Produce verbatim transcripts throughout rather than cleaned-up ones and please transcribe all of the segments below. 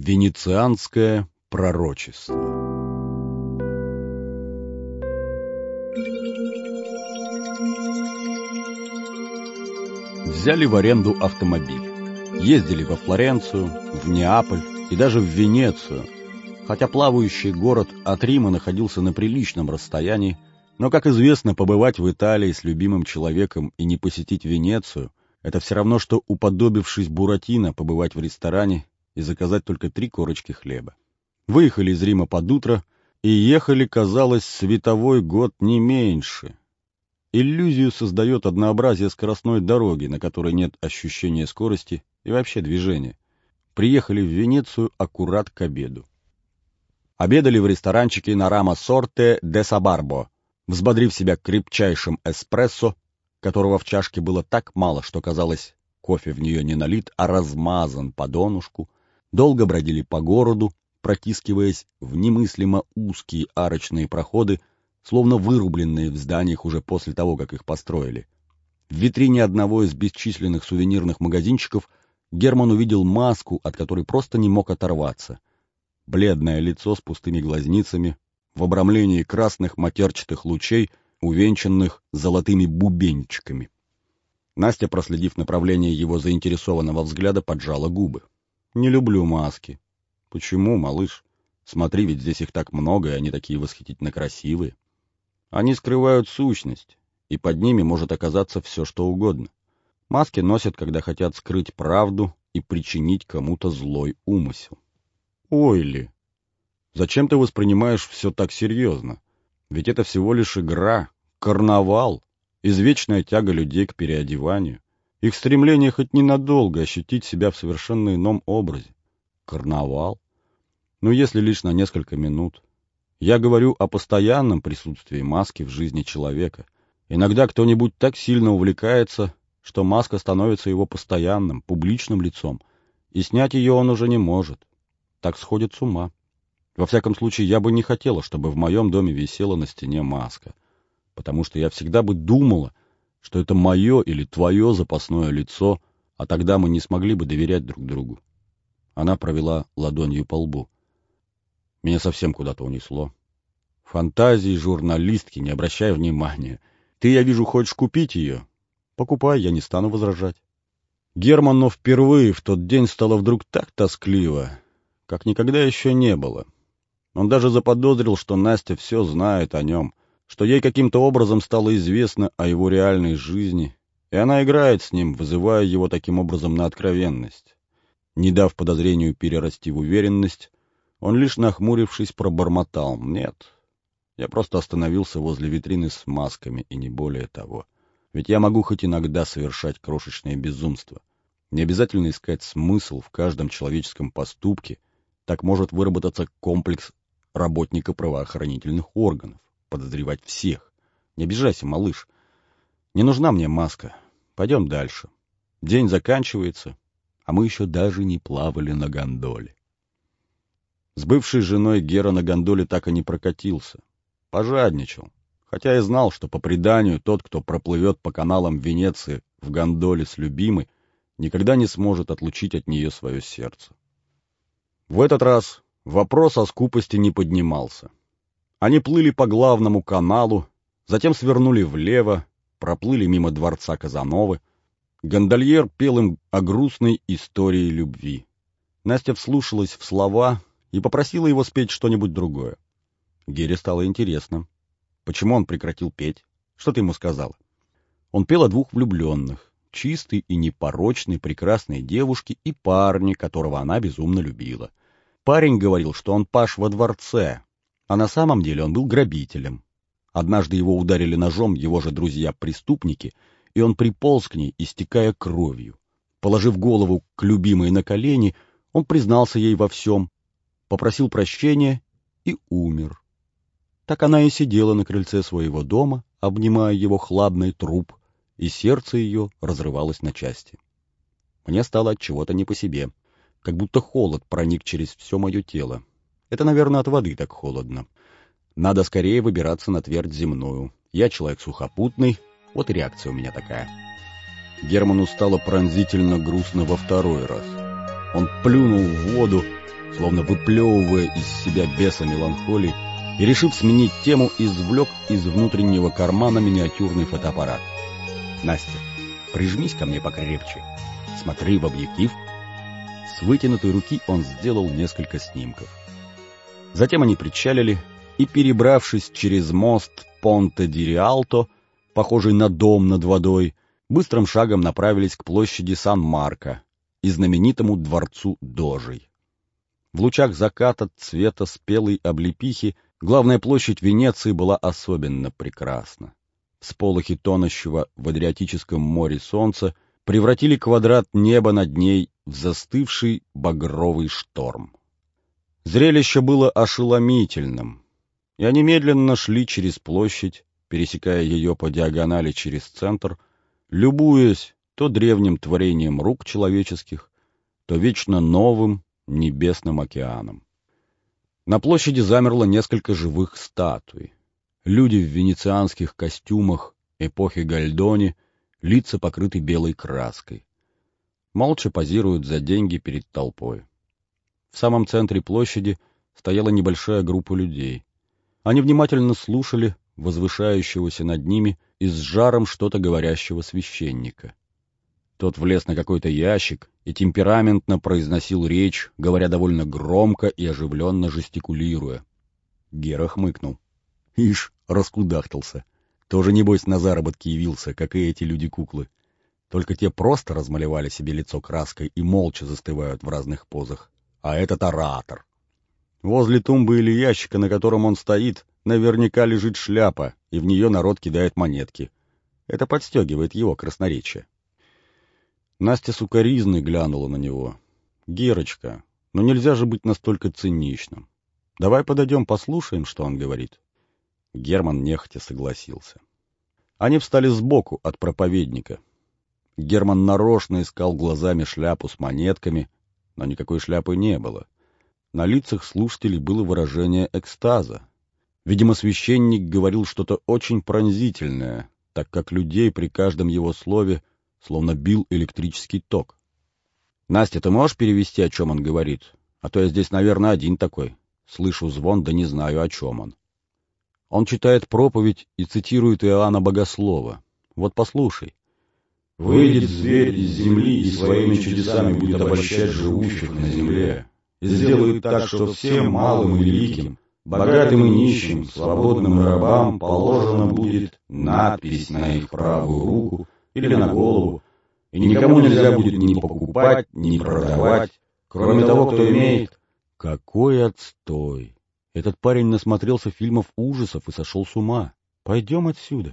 Венецианское пророчество. Взяли в аренду автомобиль. Ездили во Флоренцию, в Неаполь и даже в Венецию. Хотя плавающий город от Рима находился на приличном расстоянии, но, как известно, побывать в Италии с любимым человеком и не посетить Венецию — это все равно, что, уподобившись Буратино, побывать в ресторане и заказать только три корочки хлеба. Выехали из Рима под утро и ехали, казалось, световой год не меньше. Иллюзию создает однообразие скоростной дороги, на которой нет ощущения скорости и вообще движения. Приехали в Венецию аккурат к обеду. Обедали в ресторанчике на Рамо Сорте де Сабарбо, взбодрив себя крепчайшим эспрессо, которого в чашке было так мало, что, казалось, кофе в нее не налит, а размазан по донышку. Долго бродили по городу, протискиваясь в немыслимо узкие арочные проходы, словно вырубленные в зданиях уже после того, как их построили. В витрине одного из бесчисленных сувенирных магазинчиков Герман увидел маску, от которой просто не мог оторваться. Бледное лицо с пустыми глазницами, в обрамлении красных матерчатых лучей, увенчанных золотыми бубенчиками. Настя, проследив направление его заинтересованного взгляда, поджала губы. «Не люблю маски». «Почему, малыш? Смотри, ведь здесь их так много, и они такие восхитительно красивые. Они скрывают сущность, и под ними может оказаться все, что угодно. Маски носят, когда хотят скрыть правду и причинить кому-то злой умысел». «Ой ли, зачем ты воспринимаешь все так серьезно? Ведь это всего лишь игра, карнавал, извечная тяга людей к переодеванию, их стремление хоть ненадолго ощутить себя в совершенно ином образе. Карнавал? Ну, если лишь на несколько минут. Я говорю о постоянном присутствии маски в жизни человека. Иногда кто-нибудь так сильно увлекается, что маска становится его постоянным, публичным лицом, и снять ее он уже не может. Так сходит с ума. Во всяком случае, я бы не хотела, чтобы в моем доме висела на стене маска, потому что я всегда бы думала, что это мое или твое запасное лицо, а тогда мы не смогли бы доверять друг другу. Она провела ладонью по лбу. Меня совсем куда-то унесло. Фантазии журналистки, не обращай внимания. Ты, я вижу, хочешь купить ее? Покупай, я не стану возражать. Герману впервые в тот день стало вдруг так тоскливо, как никогда еще не было. Он даже заподозрил, что Настя все знает о нем, что ей каким-то образом стало известно о его реальной жизни, и она играет с ним, вызывая его таким образом на откровенность. Не дав подозрению перерасти в уверенность, он лишь, нахмурившись, пробормотал: «Нет, я просто остановился возле витрины с масками, и не более того. Ведь я могу хоть иногда совершать крошечные безумства. Не обязательно искать смысл в каждом человеческом поступке, так может выработаться комплекс работника правоохранительных органов, подозревать всех. Не обижайся, малыш. Не нужна мне маска. Пойдем дальше. День заканчивается, а мы еще даже не плавали на гондоле». С бывшей женой Гера на гондоле так и не прокатился. Пожадничал, хотя и знал, что по преданию тот, кто проплывет по каналам Венеции в гондоле с любимой, никогда не сможет отлучить от нее свое сердце. В этот раз вопрос о скупости не поднимался. Они плыли по главному каналу, затем свернули влево, проплыли мимо дворца Казановы. Гондольер пел им о грустной истории любви. Настя вслушалась в слова и попросила его спеть что-нибудь другое. Гере стало интересно. Почему он прекратил петь? Что ты ему сказала? Он пел о двух влюбленных, чистой и непорочной прекрасной девушке и парне, которого она безумно любила. Парень говорил, что он паж во дворце, а на самом деле он был грабителем. Однажды его ударили ножом его же друзья-преступники, и он приполз к ней, истекая кровью. Положив голову к любимой на колени, он признался ей во всем, попросил прощения и умер. Так она и сидела на крыльце своего дома, обнимая его хладный труп, и сердце ее разрывалось на части. Мне стало от чего-то не по себе, как будто холод проник через все мое тело. Это, наверное, от воды так холодно. Надо скорее выбираться на твердь земную. Я человек сухопутный, вот и реакция у меня такая. Герману стало пронзительно грустно во второй раз. Он плюнул в воду словно выплевывая из себя беса меланхолии, и, решив сменить тему, извлек из внутреннего кармана миниатюрный фотоаппарат. «Настя, прижмись ко мне покрепче. Смотри в объектив». С вытянутой руки он сделал несколько снимков. Затем они причалили и, перебравшись через мост Понте-ди-Риалто, похожий на дом над водой, быстрым шагом направились к площади Сан-Марко и знаменитому дворцу Дожей. В лучах заката цвета спелой облепихи главная площадь Венеции была особенно прекрасна. Всполохи тонущего в Адриатическом море солнца превратили квадрат неба над ней в застывший багровый шторм. Зрелище было ошеломительным, и они медленно шли через площадь, пересекая ее по диагонали через центр, любуясь то древним творением рук человеческих, то вечно новым небесным океаном. На площади замерло несколько живых статуй. Люди в венецианских костюмах эпохи Гальдони, лица покрыты белой краской. Молча позируют за деньги перед толпой. В самом центре площади стояла небольшая группа людей. Они внимательно слушали возвышающегося над ними и с жаром что-то говорящего священника. Тот влез на какой-то ящик и темпераментно произносил речь, говоря довольно громко и оживленно жестикулируя. Гера хмыкнул. Ишь, раскудахтался. Тоже, небось, на заработки явился, как и эти люди-куклы. Только те просто размалевали себе лицо краской и молча застывают в разных позах. А этот оратор. Возле тумбы или ящика, на котором он стоит, наверняка лежит шляпа, и в нее народ кидает монетки. Это подстегивает его красноречие. Настя с укоризной глянула на него. «Герочка, ну нельзя же быть настолько циничным. Давай подойдем, послушаем, что он говорит». Герман нехотя согласился. Они встали сбоку от проповедника. Герман нарочно искал глазами шляпу с монетками, но никакой шляпы не было. На лицах слушателей было выражение экстаза. Видимо, священник говорил что-то очень пронзительное, так как людей при каждом его слове словно бил электрический ток. «Настя, ты можешь перевести, о чем он говорит? А то я здесь, наверное, один такой. Слышу звон, да не знаю, о чем он». Он читает проповедь и цитирует Иоанна Богослова. Вот послушай. «Выйдет зверь из земли и своими чудесами будет обольщать живущих на земле, и сделает так, что всем малым и великим, богатым и нищим, свободным и рабам положено будет надпись на их правую руку или на голову, и никому нельзя будет ни покупать, ни продавать, кроме того, кто имеет». Какой отстой! Этот парень насмотрелся фильмов ужасов и сошел с ума. Пойдем отсюда.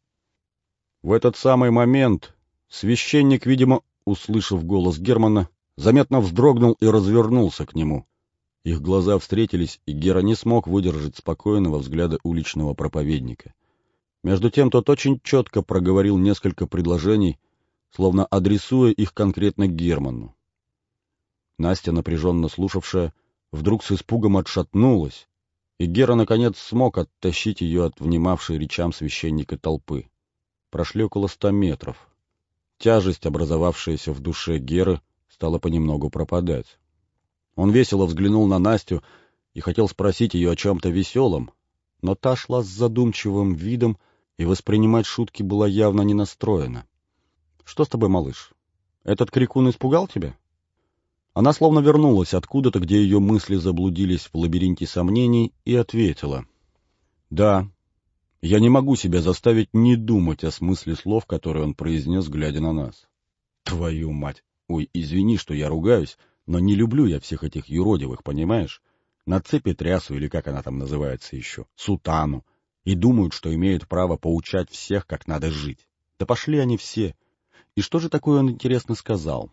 В этот самый момент священник, видимо, услышав голос Германа, заметно вздрогнул и развернулся к нему. Их глаза встретились, и Гера не смог выдержать спокойного взгляда уличного проповедника. Между тем тот очень четко проговорил несколько предложений, словно адресуя их конкретно Герману. Настя, напряженно слушавшая, вдруг с испугом отшатнулась, и Гера, наконец, смог оттащить ее от внимавшей речам священника толпы. Прошли около ста метров. Тяжесть, образовавшаяся в душе Геры, стала понемногу пропадать. Он весело взглянул на Настю и хотел спросить ее о чем-то веселом, но та шла с задумчивым видом и воспринимать шутки была явно не настроена. «Что с тобой, малыш? Этот крикун испугал тебя?» Она словно вернулась откуда-то, где ее мысли заблудились в лабиринте сомнений, и ответила. «Да, я не могу себя заставить не думать о смысле слов, которые он произнес, глядя на нас. Твою мать! Ой, извини, что я ругаюсь, но не люблю я всех этих юродивых, понимаешь? На цепи трясу, или как она там называется еще, сутану, и думают, что имеют право поучать всех, как надо жить. Да пошли они все! И что же такое он, интересно, сказал?»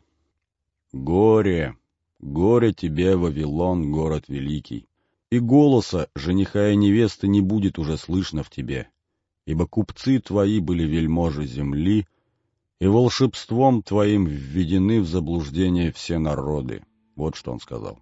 «Горе, горе тебе, Вавилон, город великий, и голоса жениха и невесты не будет уже слышно в тебе, ибо купцы твои были вельможи земли, и волшебством твоим введены в заблуждение все народы». Вот что он сказал.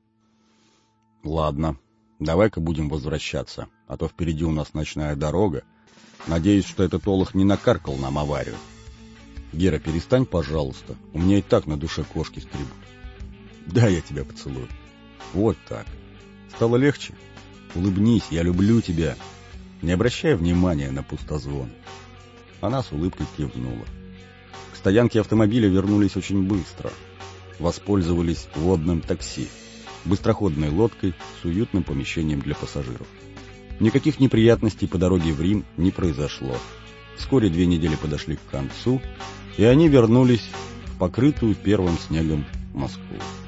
«Ладно, давай-ка будем возвращаться, а то впереди у нас ночная дорога. Надеюсь, что этот олух не накаркал нам аварию. Гера, перестань, пожалуйста. У меня и так на душе кошки скребут. Да, я тебя поцелую». Вот так. Стало легче? Улыбнись, я люблю тебя. Не обращай внимания на пустозвон. Она с улыбкой кивнула. К стоянке автомобиля вернулись очень быстро. Воспользовались водным такси, быстроходной лодкой с уютным помещением для пассажиров. Никаких неприятностей по дороге в Рим не произошло. Вскоре две недели подошли к концу, и они вернулись в покрытую первым снегом Москву.